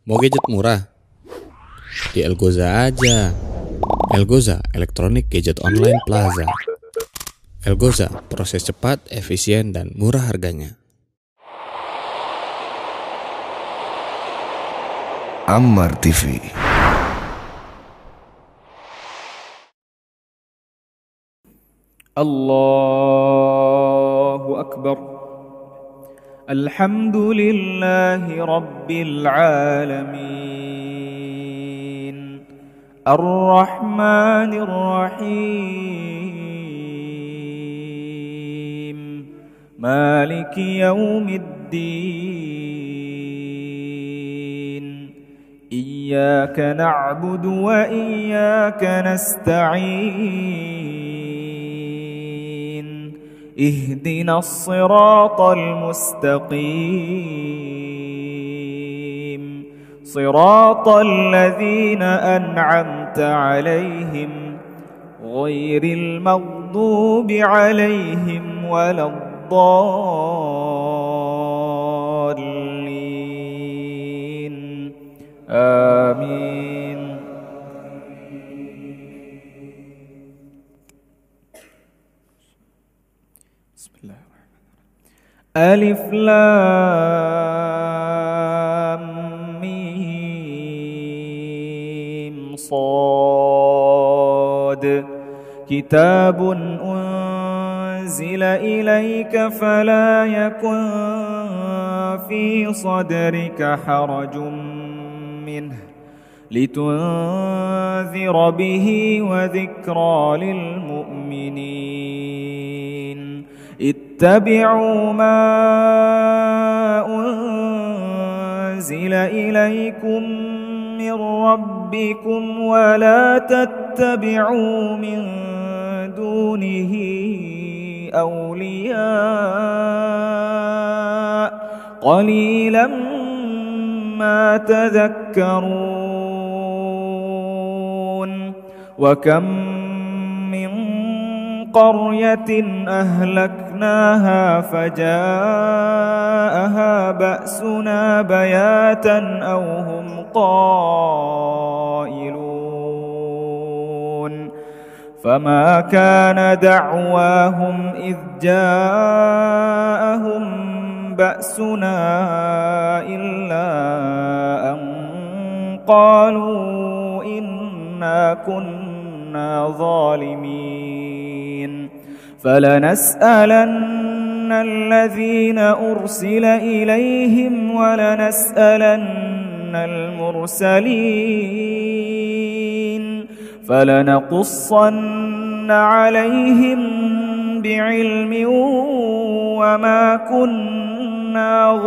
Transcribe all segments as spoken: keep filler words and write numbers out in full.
Mau gadget murah? Di Elgoza aja. Elgoza, Electronic Gadget Online Plaza. Elgoza, proses cepat, efisien, dan murah harganya. Ammar T V. Allahu Akbar. Alhamdulillahi Rabbil Alamin. Ar-Rahmanir Rahim. Maliki Yawmiddin. Iyyaka na'budu wa iyyaka nasta'in. اهدنا الصراط المستقيم صراط الذين أنعمت عليهم غير المغضوب عليهم ولا الضالين آمين. ألف لام ميم صاد كتاب أنزل إليك فلا يكن في صدرك حرج منه لتنذر به وذكرى للمؤمنين. اتبعوا ما أنزل إليكم من ربكم ولا تتبعوا من دونه أولياء قليلا ما تذكرون. وكم من قرية أهلكناها فجاءها بأسنا بياتا أو هم قائلون. فما كان دعواهم إذ جاءهم بأسنا إلا أن قالوا إنا كنا ظالمين. فلنسألن الذين أرسل إليهم ولنسألن المرسلين فلنقصن عليهم بعلم وما كنا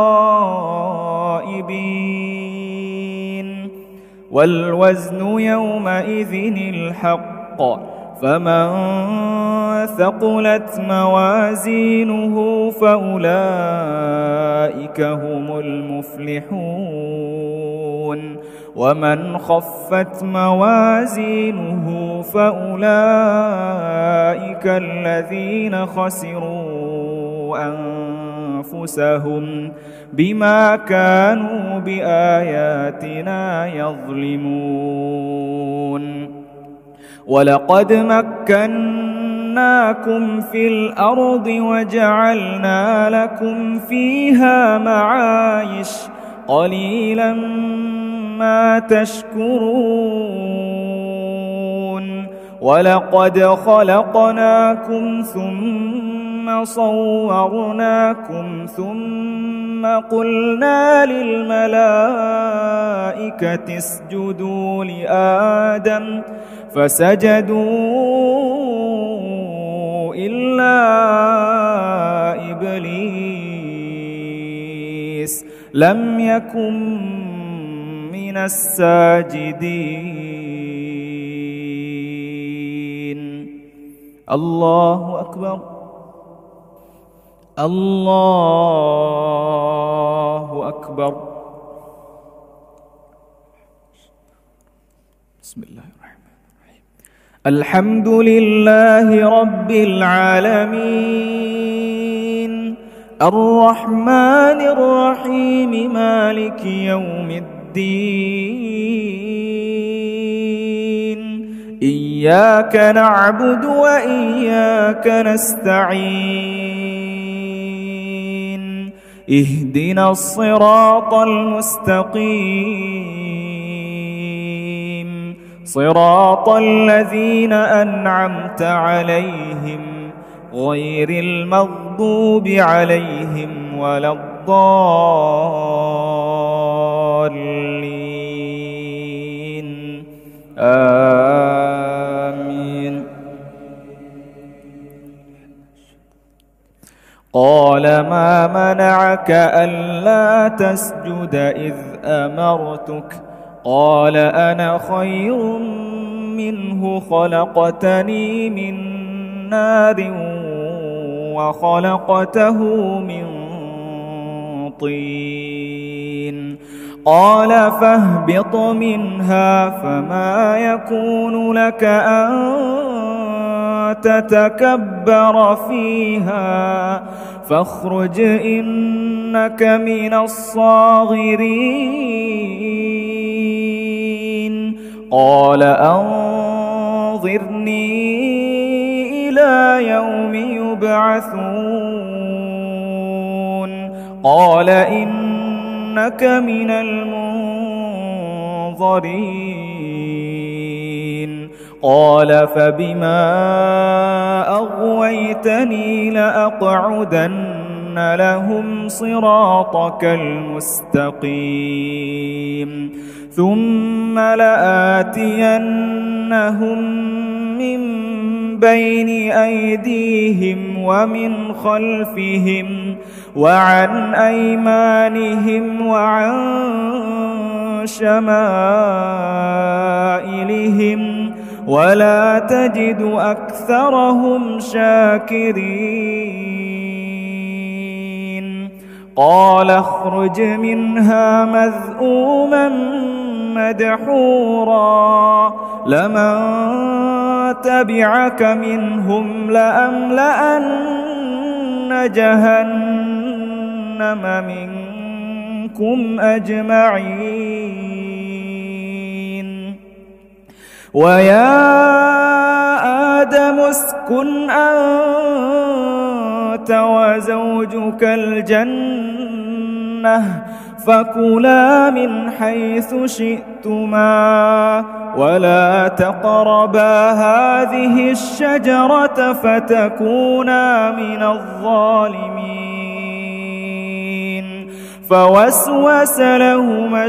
غائبين. والوزن يومئذ الحق فمن ثقلت موازينه فأولئك هم المفلحون. ومن خفت موازينه فأولئك الذين خسروا أنفسهم بما كانوا بآياتنا يظلمون. ولقد مكناكم في الأرض وجعلنا لكم فيها معايش قليلا ما تشكرون. ولقد خلقناكم ثم صورناكم ثم قلنا للملائكة اسجدوا لآدم فسجدوا إلا إبليس لم يكن من الساجدين. الله أكبر. الله أكبر. بسم الله الرحمن الرحيم. الحمد لله رب العالمين الرحمن الرحيم مالك يوم الدين إياك نعبد وإياك نستعين اهدنا الصراط المستقيم صراط الذين أنعمت عليهم غير المغضوب عليهم ولا الضالين آمين. قال ما منعك ألا تسجد إذ أمرتك قال أنا خير منه خلقتني من نار وخلقته من طين قال فاهبط منها فما يكون لك أن تتكبر فيها فاخرج إنك من الصاغرين قال أنظرني إلى يوم يبعثون قال إنك من المنظرين قال فبما أغويتني لأقعدن لهم صراطك المستقيم ثم لآتينهم من بين أيديهم ومن خلفهم وعن أيمانهم وعن شمائلهم ولا تجد أكثرهم شاكرين قال اخرج منها مذءوما مدحورا لمن تبعك منهم لأملأن جهنم منكم أجمعين ويا آدم اسكن أنت وزوجك الجنة فكلا من حيث شئتما ولا تقربا هذه الشجرة فتكونا من الظالمين فوسوس لهما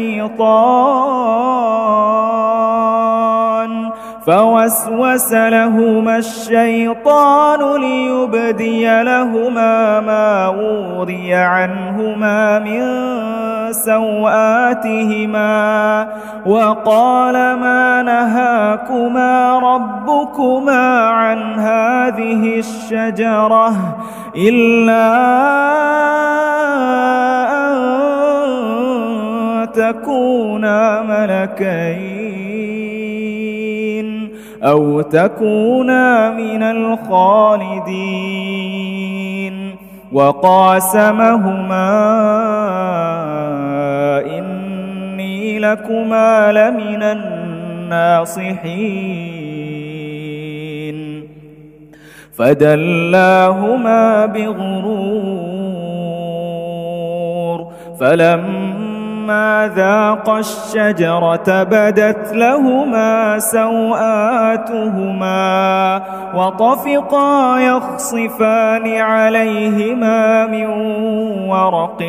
الشيطان فوسوس لهما الشيطان ليبدي لهما ما وري عنهما من سوآتهما وقال ما نهاكما ربكما عن هذه الشجرة إلا أن تكونا ملكين أو تكونا من الخالدين وقاسمهما إني لكما لمن الناصحين فدلاهما بغرور فلما ذاقا الشجرة بدت لهما سوآتهما وطفقا يخصفان عليهما من ورق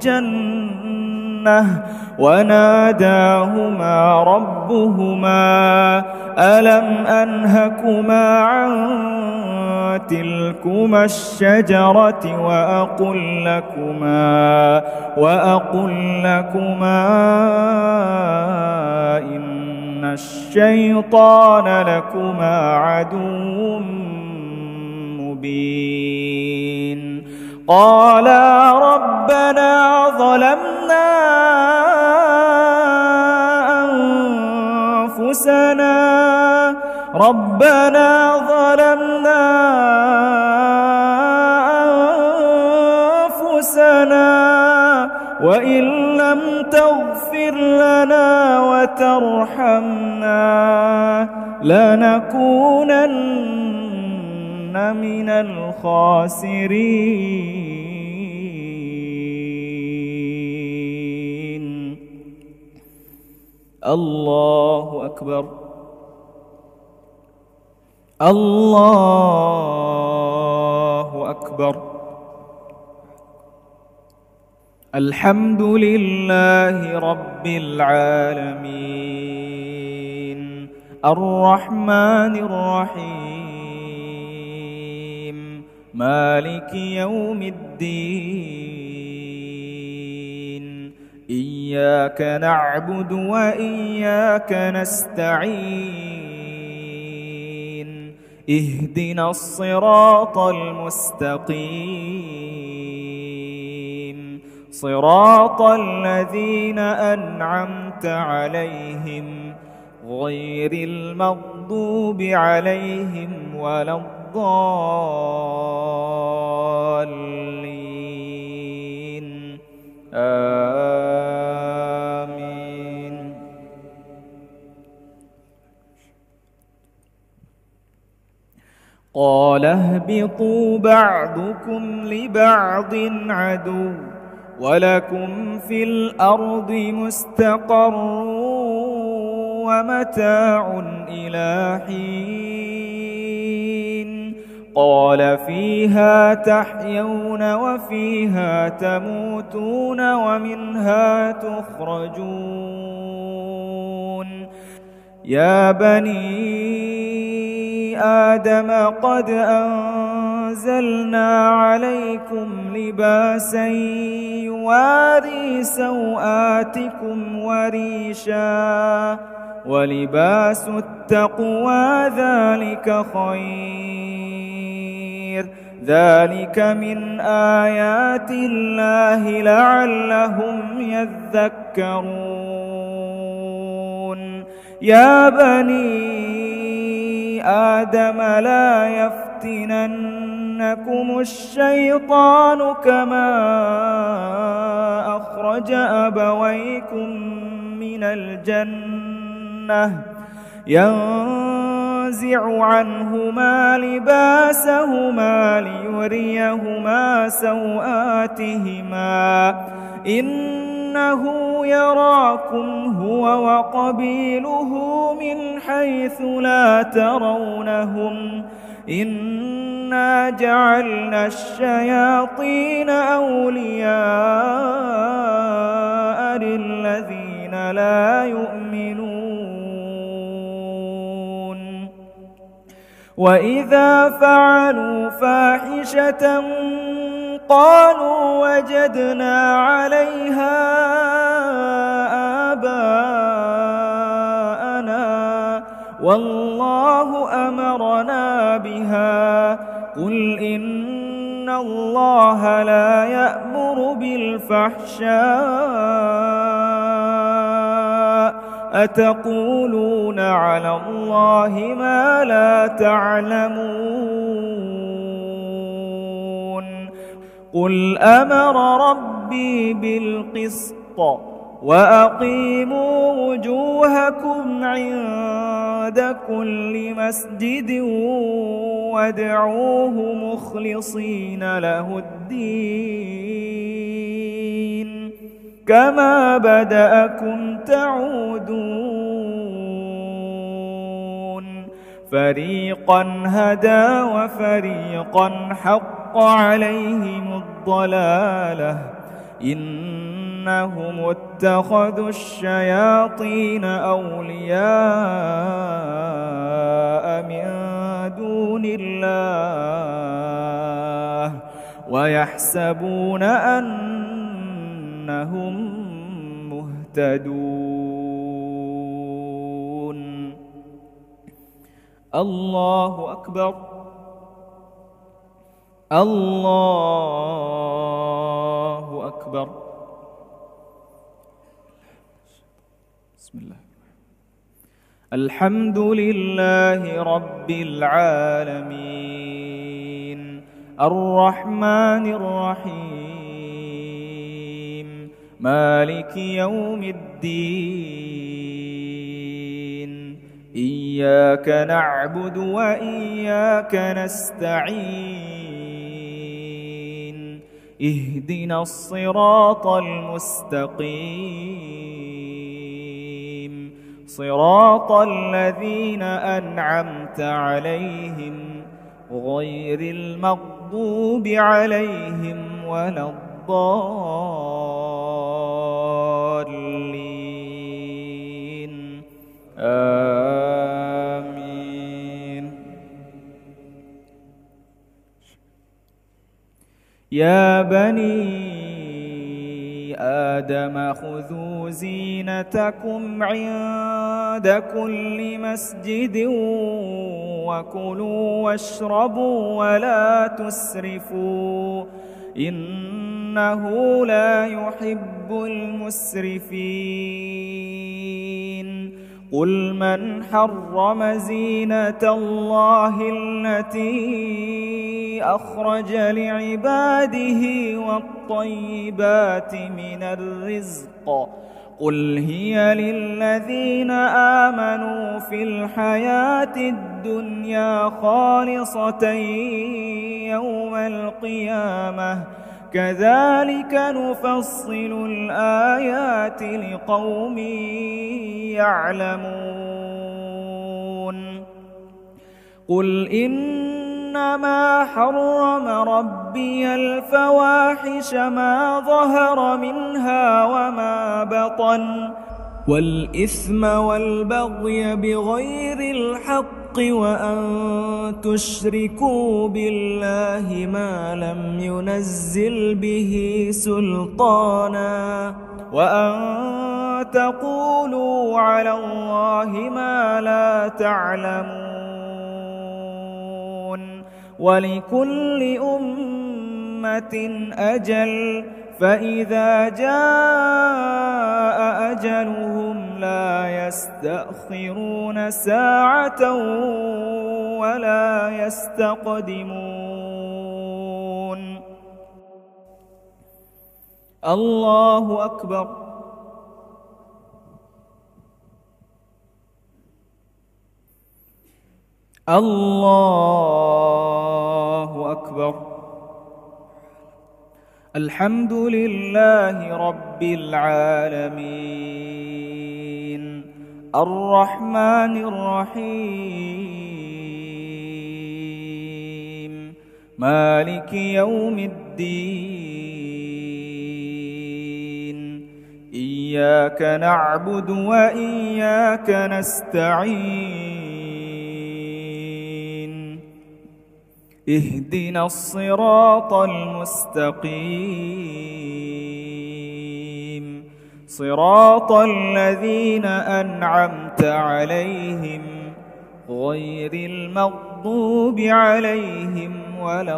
الجنة وناداهما ربهما ألم أنهكما عن تلكما الشجرة وأقل لكما وأقل لكما إن الشيطان لكما عدو مبين قالا ربنا ظلمنا أنفسنا ربنا ظلمنا وإن لم تغفر لنا وترحمنا لنكونن من الخاسرين. الله أكبر. الله أكبر. الحمد لله رب العالمين الرحمن الرحيم مالك يوم الدين إياك نعبد وإياك نستعين اهدنا الصراط المستقيم صراط الذين أنعمت عليهم غير المغضوب عليهم ولا الضالين آمين. قال اهبطوا بعضكم لبعض عدو ولكم في الأرض مستقر ومتاع إلى حين. قال فيها تحيون وفيها تموتون ومنها تخرجون. يا بني آدم قد أنزلنا عليكم لباسا يواري سوآتكم وريشا ولباس التقوى ذلك خير ذلك من آيات الله لعلهم يذكرون. يا بني آدم لا يفتننكم الشيطان كما أخرج أبويكم من الجنة ينزع عنهما لباسهما ليريهما سوآتهما إنه يراكم هو وقبيله من حيث لا ترونهم إنا جعلنا الشياطين أولياء للذين لا يؤمنون. وإذا فعلوا فاحشة قالوا وجدنا عليها آباءنا والله أمرنا بها قل إن الله لا يأمر بالفحشاء أتقولون على الله ما لا تعلمون. قل أمر ربي بالقسط وأقيموا وجوهكم عند كل مسجد وادعوه مخلصين له الدين كما بدأكم تعودون. فريقا هدى وفريقا حق عليهم الضلالة إنهم اتخذوا الشياطين أولياء من دون الله ويحسبون أنهم مهتدون. الله أكبر. الله أكبر. بسم الله. الحمد لله رب العالمين الرحمن الرحيم مالك يوم الدين إياك نعبد وإياك نستعين اهدنا الصراط المستقيم صراط الذين أنعمت عليهم غير المغضوب عليهم ولا الضالين آمين. يا بني آدم خذوا زينتكم عند كل مسجد وكلوا واشربوا ولا تسرفوا إنه لا يحب المسرفين. قل من حرم زينة الله التي أخرج لعباده والطيبات من الرزق قل هي للذين آمنوا في الحياة الدنيا خالصة يوم القيامة كذلك نفصل الآيات لقوم يعلمون. قل إنما حرم ربي الفواحش ما ظهر منها وما بطن والإثم والبغي بغير الحق وأن تشركوا بالله ما لم ينزل به سلطانا وأن تقولوا على الله ما لا تعلمون. ولكل أمة أجل فإذا جاء أجلهم لا يستأخرون ساعة ولا يستقدمون. الله أكبر. الله أكبر. الحمد لله رب العالمين الرحمن الرحيم مالك يوم الدين إياك نعبد وإياك نستعين اهدنا الصراط المستقيم صراط الذين أنعمت عليهم غير المغضوب عليهم ولا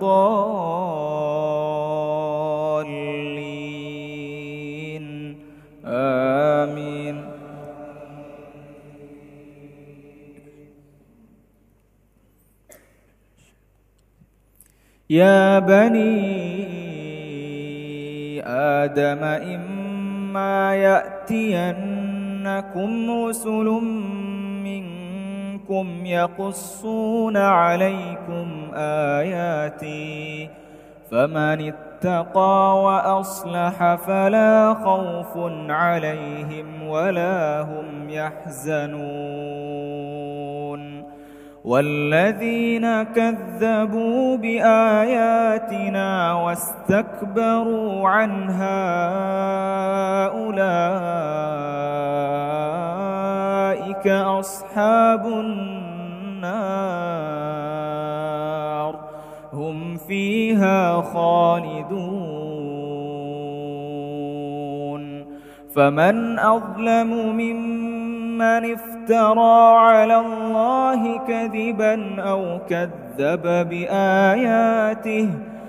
الضالين آمين. يا بني آدم إما يأتينكم رسل منكم يقصون عليكم آياتي فمن اتقى وأصلح فلا خوف عليهم ولا هم يحزنون. والذين كذبوا بآياتنا واستكبروا عنها أولئك أصحاب النار هم فيها خالدون. فمن أظلم ممن افترى على الله كذبا أو كذب بآياته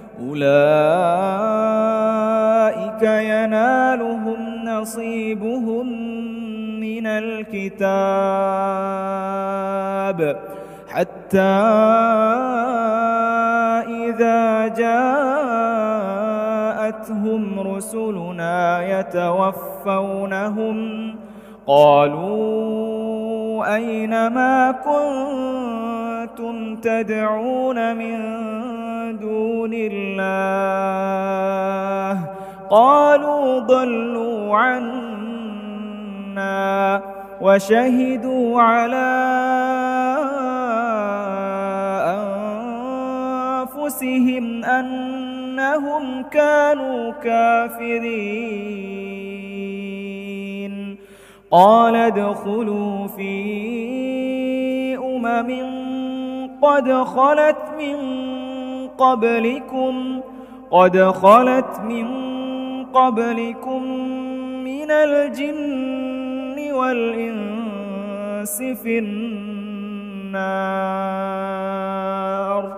أولئك ينالهم نصيبهم من الكتاب حتى إذا جاءت جاءتهم رسلنا يتوفونهم قالوا أين ما كنتم تدعون من دون الله قالوا ضلوا عنا وشهدوا على أنفسهم أنهم كانوا كافرين قال ادخلوا في أمم قد خلت من قبلكم قد خلت من قبلكم من الجن والإنس في النار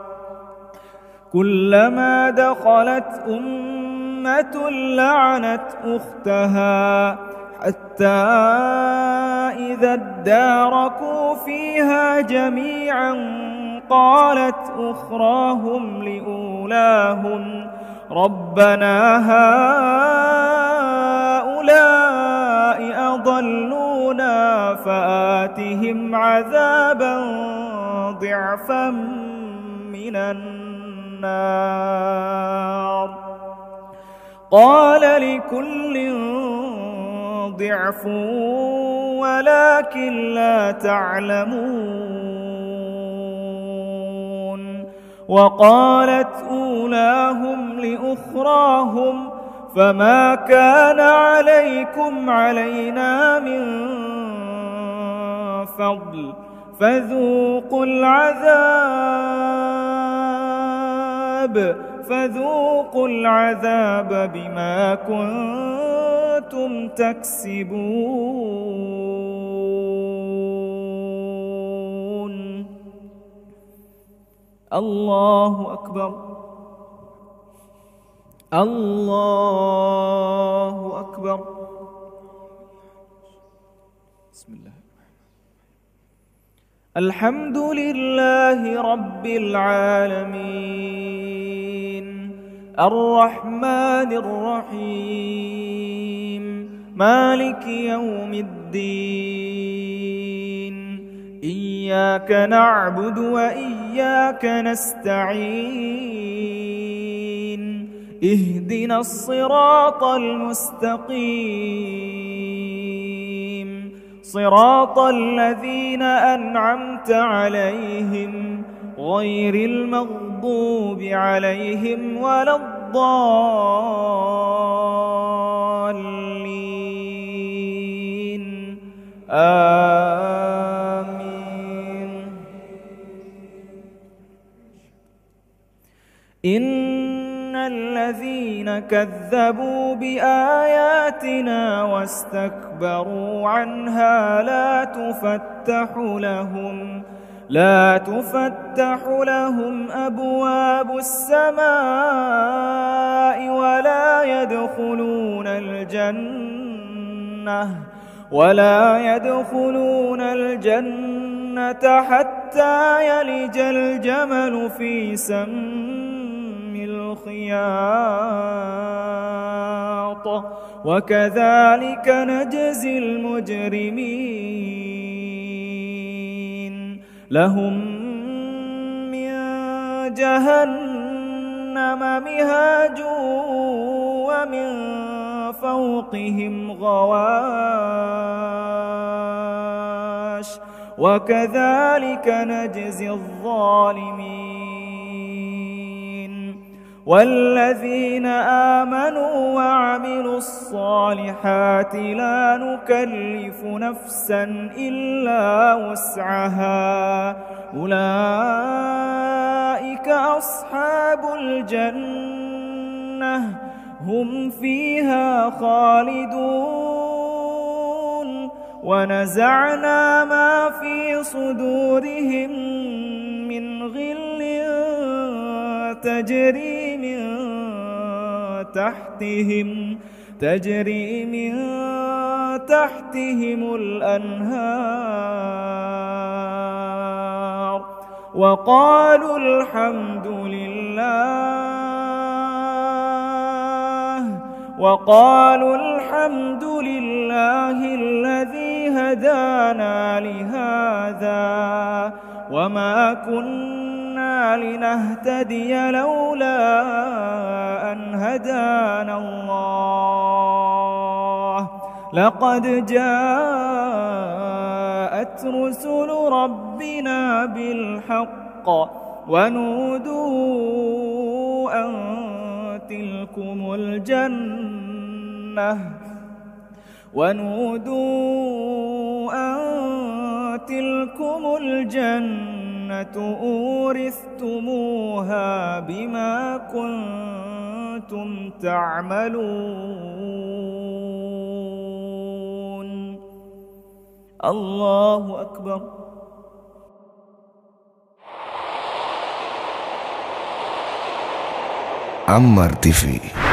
كلما دخلت أمة لعنت أختها حتى إذا اداركوا فيها جميعا قالت أخراهم لأولاهم ربنا هؤلاء أضلونا فآتهم عذابا ضعفا من النار قال لكل ضعف ولكن لا تعلمون وقالت أولاهم لأخراهم فما كان عليكم علينا من فضل فذوقوا العذاب فذوقوا العذاب بما كنتم تكسبون الله أكبر الله أكبر بسم الله الحمد لله رب العالمين الرحمن الرحيم مالك يوم الدين إياك نعبد وإياك نستعين اهدنا الصراط المستقيم صراط الذين أنعمت عليهم غير المغضوب عليهم ولا الضالين آمين إن الذين كذبوا بآياتنا واستكبروا عنها لا تفتح لهم لا تفتح لهم أبواب السماء ولا يدخلون الجنة ولا يدخلون الجنة حتى يلج الجمل في سم الخياط وكذلك نجزي المجرمين لهم من جهنم مهاج ومن فوقهم غواش وكذلك نجزي الظالمين والذين آمنوا وعملوا الصالحات لا نكلف نفسا إلا وسعها أولئك أصحاب الجنة هم فيها خالدون ونزعنا ما في صدورهم من غل تجري من تحتهم تجري من تحتهم الأنهار وقالوا الحمد لله وقالوا الحمد لله الذي هدانا لهذا وما كنا لنهتدي لولا أن هدانا الله لقد جاءت رسل ربنا بالحق ونودوا أن تلكم الجنة ونودوا أن تلكم الجنة أورثتموها بما كنتم تعملون. الله أكبر. Ammar T V.